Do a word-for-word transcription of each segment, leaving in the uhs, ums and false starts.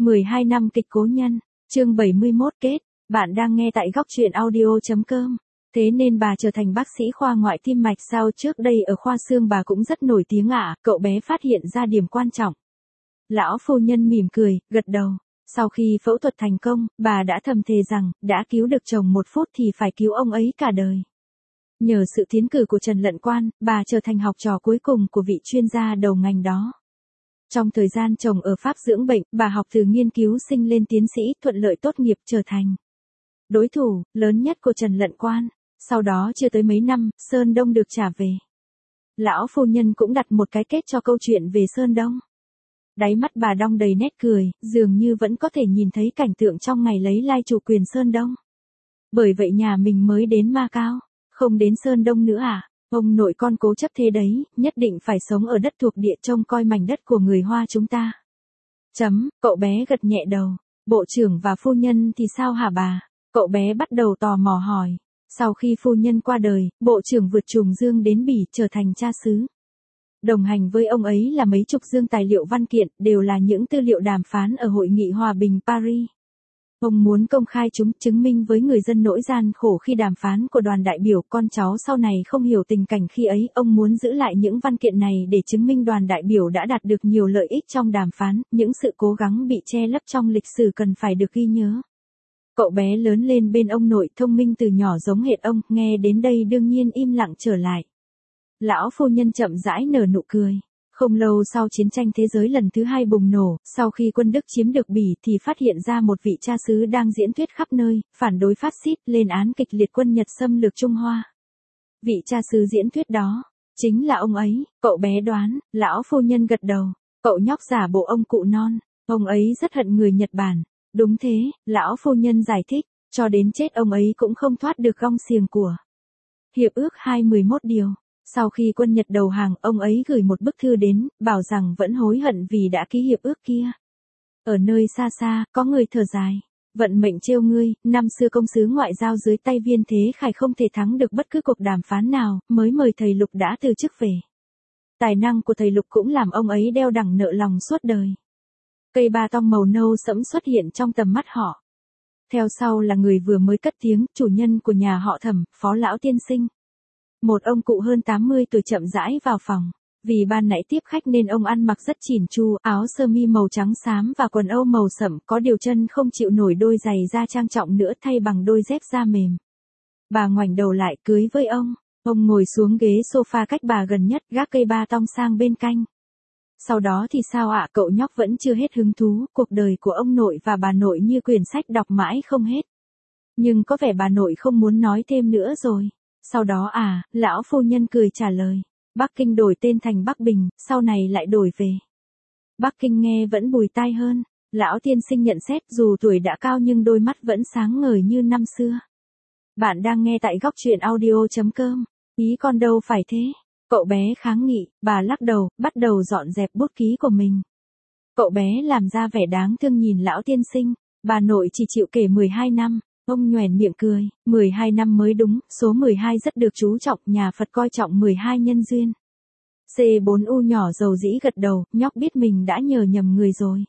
mười hai năm kịch Cố Nhân, chương bảy mươi mốt kết, bạn đang nghe tại góc truyện audio.com. Thế nên bà trở thành bác sĩ khoa ngoại tim mạch sao, trước đây ở khoa xương bà cũng rất nổi tiếng ạ, à? Cậu bé phát hiện ra điểm quan trọng. Lão phu nhân mỉm cười, gật đầu. Sau khi phẫu thuật thành công, bà đã thầm thề rằng, đã cứu được chồng một phút thì phải cứu ông ấy cả đời. Nhờ sự tiến cử của Trần Lận Quan, bà trở thành học trò cuối cùng của vị chuyên gia đầu ngành đó. Trong thời gian chồng ở Pháp dưỡng bệnh, bà học từ nghiên cứu sinh lên tiến sĩ, thuận lợi tốt nghiệp trở thành đối thủ lớn nhất của Trần Lận Quan. Sau đó chưa tới mấy năm, Sơn Đông được trả về. Lão phu nhân cũng đặt một cái kết cho câu chuyện về Sơn Đông. Đáy mắt bà đong đầy nét cười, dường như vẫn có thể nhìn thấy cảnh tượng trong ngày lấy lai chủ quyền Sơn Đông. Bởi vậy nhà mình mới đến Macau, không đến Sơn Đông nữa à? Ông nội con cố chấp thế đấy, nhất định phải sống ở đất thuộc địa trông coi mảnh đất của người Hoa chúng ta. Chấm, cậu bé gật nhẹ đầu. Bộ trưởng và phu nhân thì sao hả bà? Cậu bé bắt đầu tò mò hỏi. Sau khi phu nhân qua đời, bộ trưởng vượt trùng dương đến Bỉ trở thành cha xứ. Đồng hành với ông ấy là mấy chục dương tài liệu văn kiện, đều là những tư liệu đàm phán ở Hội nghị Hòa bình Paris. Ông muốn công khai chúng, chứng minh với người dân nỗi gian khổ khi đàm phán của đoàn đại biểu. Con cháu sau này không hiểu tình cảnh khi ấy, ông muốn giữ lại những văn kiện này để chứng minh đoàn đại biểu đã đạt được nhiều lợi ích trong đàm phán, những sự cố gắng bị che lấp trong lịch sử cần phải được ghi nhớ. Cậu bé lớn lên bên ông nội, thông minh từ nhỏ giống hệt ông, nghe đến đây đương nhiên im lặng trở lại. Lão phu nhân chậm rãi nở nụ cười. Không lâu sau chiến tranh thế giới lần thứ hai bùng nổ, sau khi quân Đức chiếm được Bỉ thì phát hiện ra một vị cha xứ đang diễn thuyết khắp nơi, phản đối phát xít, lên án kịch liệt quân Nhật xâm lược Trung Hoa. Vị cha xứ diễn thuyết đó, chính là ông ấy. Cậu bé đoán. Lão phu nhân gật đầu. Cậu nhóc giả bộ ông cụ non, ông ấy rất hận người Nhật Bản. Đúng thế, lão phu nhân giải thích, cho đến chết ông ấy cũng không thoát được gông xiềng của Hiệp ước hai mươi mốt điều. Sau khi quân Nhật đầu hàng, ông ấy gửi một bức thư đến, bảo rằng vẫn hối hận vì đã ký hiệp ước kia. Ở nơi xa xa, có người thở dài. Vận mệnh trêu ngươi, năm xưa công sứ ngoại giao dưới tay Viên Thế Khải không thể thắng được bất cứ cuộc đàm phán nào, mới mời thầy Lục đã từ chức về. Tài năng của thầy Lục cũng làm ông ấy đeo đẳng nợ lòng suốt đời. Cây ba tong màu nâu sẫm xuất hiện trong tầm mắt họ. Theo sau là người vừa mới cất tiếng, chủ nhân của nhà họ Thẩm, Phó lão tiên sinh. Một ông cụ hơn tám mươi tuổi chậm rãi vào phòng. Vì ban nãy tiếp khách nên ông ăn mặc rất chỉn chu, áo sơ mi màu trắng xám và quần âu màu sẫm, có điều chân không chịu nổi đôi giày da trang trọng nữa, thay bằng đôi dép da mềm. Bà ngoảnh đầu lại cưới với ông. Ông ngồi xuống ghế sofa cách bà gần nhất, gác cây ba tong sang bên cạnh. Sau đó thì sao ạ? Cậu nhóc vẫn chưa hết hứng thú, cuộc đời của ông nội và bà nội như quyển sách đọc mãi không hết. Nhưng có vẻ bà nội không muốn nói thêm nữa rồi. Sau đó à, lão phu nhân cười trả lời. Bắc Kinh đổi tên thành Bắc Bình, sau này lại đổi về Bắc Kinh, nghe vẫn bùi tai hơn. Lão tiên sinh nhận xét, dù tuổi đã cao nhưng đôi mắt vẫn sáng ngời như năm xưa. Bạn đang nghe tại góc truyện audio.com. Ý con đâu phải thế. Cậu bé kháng nghị, bà lắc đầu, bắt đầu dọn dẹp bút ký của mình. Cậu bé làm ra vẻ đáng thương nhìn lão tiên sinh. Bà nội chỉ chịu kể mười hai năm. Ông nhoẻn miệng cười, mười hai năm mới đúng, số mười hai rất được chú trọng, nhà Phật coi trọng mười hai nhân duyên. C bốn U nhỏ dầu dĩ gật đầu, nhóc biết mình đã nhờ nhầm người rồi.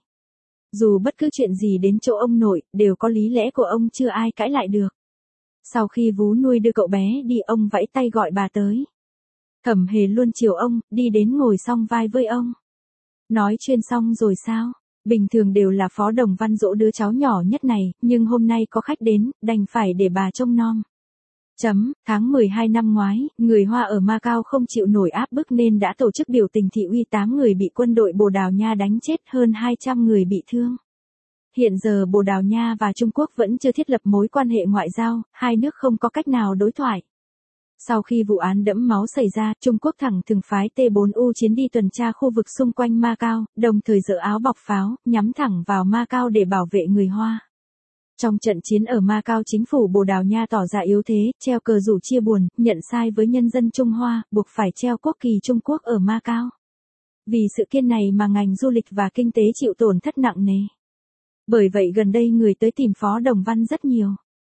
Dù bất cứ chuyện gì đến chỗ ông nội, đều có lý lẽ của ông, chưa ai cãi lại được. Sau khi vú nuôi đưa cậu bé đi, ông vẫy tay gọi bà tới. Thẩm Hề luôn chiều ông, đi đến ngồi song vai với ông. Nói chuyên xong rồi sao? Bình thường đều là Phó Đồng Văn dỗ đứa cháu nhỏ nhất này, nhưng hôm nay có khách đến, đành phải để bà trông nom. Chấm, tháng mười hai năm ngoái, người Hoa ở Macau không chịu nổi áp bức nên đã tổ chức biểu tình thị uy, tám người bị quân đội Bồ Đào Nha đánh chết, hơn hai trăm người bị thương. Hiện giờ Bồ Đào Nha và Trung Quốc vẫn chưa thiết lập mối quan hệ ngoại giao, hai nước không có cách nào đối thoại. Sau khi vụ án đẫm máu xảy ra, Trung Quốc thẳng thừng phái T bốn U chiến đi tuần tra khu vực xung quanh Macau, đồng thời giở áo bọc pháo, nhắm thẳng vào Macau để bảo vệ người Hoa. Trong trận chiến ở Macau, chính phủ Bồ Đào Nha tỏ ra yếu thế, treo cờ rủ chia buồn, nhận sai với nhân dân Trung Hoa, buộc phải treo quốc kỳ Trung Quốc ở Macau. Vì sự kiện này mà ngành du lịch và kinh tế chịu tổn thất nặng nề. Bởi vậy gần đây người tới tìm Phó Đồng Văn rất nhiều.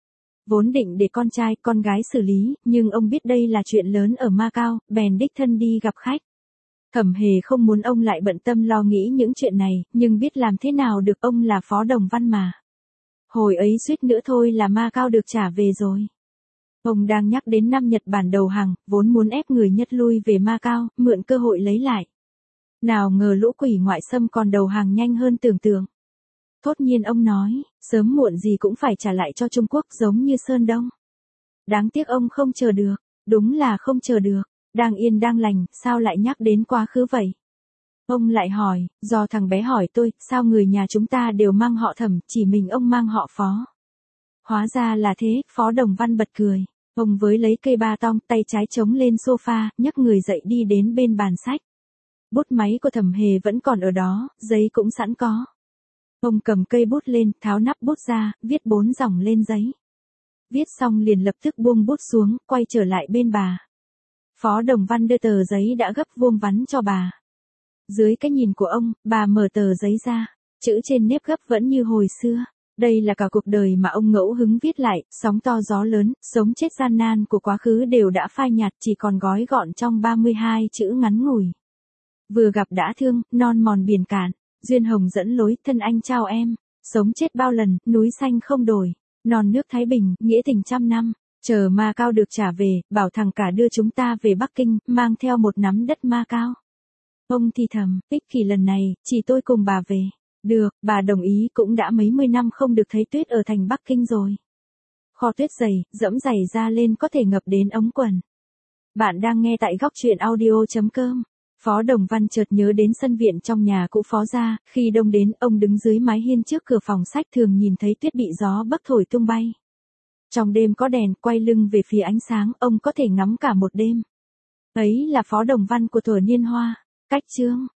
Vốn định để con trai, con gái xử lý, nhưng ông biết đây là chuyện lớn ở Macau, bèn đích thân đi gặp khách. Thẩm Hề không muốn ông lại bận tâm lo nghĩ những chuyện này, nhưng biết làm thế nào được, ông là Phó Đồng Văn mà. Hồi ấy suýt nữa thôi là Macau được trả về rồi. Ông đang nhắc đến năm Nhật Bản đầu hàng, vốn muốn ép người Nhật lui về Macau, mượn cơ hội lấy lại. Nào ngờ lũ quỷ ngoại xâm còn đầu hàng nhanh hơn tưởng tượng. Thốt nhiên ông nói, sớm muộn gì cũng phải trả lại cho Trung Quốc giống như Sơn Đông. Đáng tiếc ông không chờ được, đúng là không chờ được, đang yên đang lành, sao lại nhắc đến quá khứ vậy? Ông lại hỏi, do thằng bé hỏi tôi, sao người nhà chúng ta đều mang họ Thẩm, chỉ mình ông mang họ Phó. Hóa ra là thế, Phó Đồng Văn bật cười. Ông với lấy cây ba tong, tay trái chống lên sofa, nhấc người dậy đi đến bên bàn sách. Bút máy của Thẩm Hề vẫn còn ở đó, giấy cũng sẵn có. Ông cầm cây bút lên, tháo nắp bút ra, viết bốn dòng lên giấy. Viết xong liền lập tức buông bút xuống, quay trở lại bên bà. Phó Đồng Văn đưa tờ giấy đã gấp vuông vắn cho bà. Dưới cái nhìn của ông, bà mở tờ giấy ra, chữ trên nếp gấp vẫn như hồi xưa. Đây là cả cuộc đời mà ông ngẫu hứng viết lại, sóng to gió lớn, sống chết gian nan của quá khứ đều đã phai nhạt, chỉ còn gói gọn trong ba mươi hai chữ ngắn ngủi. Vừa gặp đã thương, non mòn biển cạn, duyên hồng dẫn lối, thân anh chào em, sống chết bao lần, núi xanh không đổi, non nước Thái Bình, nghĩa tình trăm năm, chờ Macau được trả về, bảo thằng cả đưa chúng ta về Bắc Kinh, mang theo một nắm đất Macau. Ông thì thầm, ích kỷ lần này, chỉ tôi cùng bà về. Được, bà đồng ý, cũng đã mấy mươi năm không được thấy tuyết ở thành Bắc Kinh rồi. Kho tuyết dày, dẫm giày ra lên có thể ngập đến ống quần. Bạn đang nghe tại góc truyện audio chấm com. Phó Đồng Văn chợt nhớ đến sân viện trong nhà cũ Phó gia, khi đông đến, ông đứng dưới mái hiên trước cửa phòng sách thường nhìn thấy tuyết bị gió bấc thổi tung bay. Trong đêm có đèn, quay lưng về phía ánh sáng, ông có thể ngắm cả một đêm. Ấy là Phó Đồng Văn của thuở niên hoa. Cách chương